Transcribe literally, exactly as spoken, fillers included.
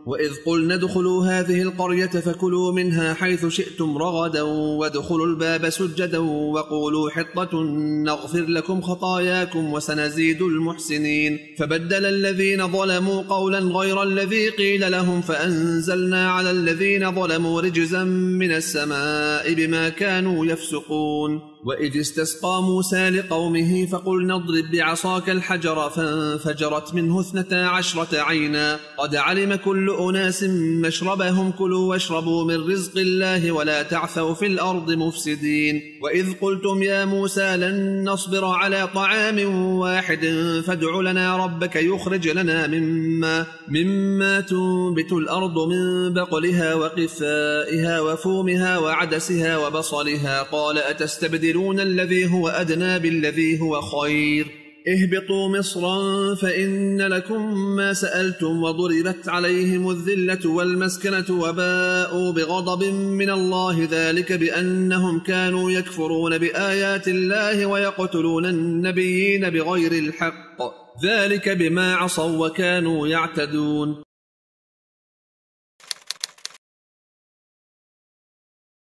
وإذ قلنا ادخلوا هذه القرية فكلوا منها حيث شئتم رغدا وادخلوا الباب سجدا وقولوا حطة نغفر لكم خطاياكم وسنزيد المحسنين فبدل الذين ظلموا قولا غير الذي قيل لهم فأنزلنا على الذين ظلموا رجزا من السماء بما كانوا يفسقون. وإذ استسقى موسى لقومه فقلنا اضرب بعصاك الحجر فانفجرت منه اثنتا عشرة عينا قد علم كل أناس مشربهم كلوا واشربوا من رزق الله ولا تعثوا في الأرض مفسدين. وإذ قلتم يا موسى لن نصبر على طعام واحد فادع لنا ربك يخرج لنا مما, مما تنبت الأرض من بقلها وقثائها وفومها وعدسها وبصلها قال أتستبدلون الذي هو أدنى بالذي هو خير اهبطوا مصرا فإن لكم ما سألتم وضربت عليهم الذلة والمسكنة وباءوا بغضب من الله ذلك بأنهم كانوا يكفرون بآيات الله ويقتلون النبيين بغير الحق ذلك بما عصوا وكانوا يعتدون.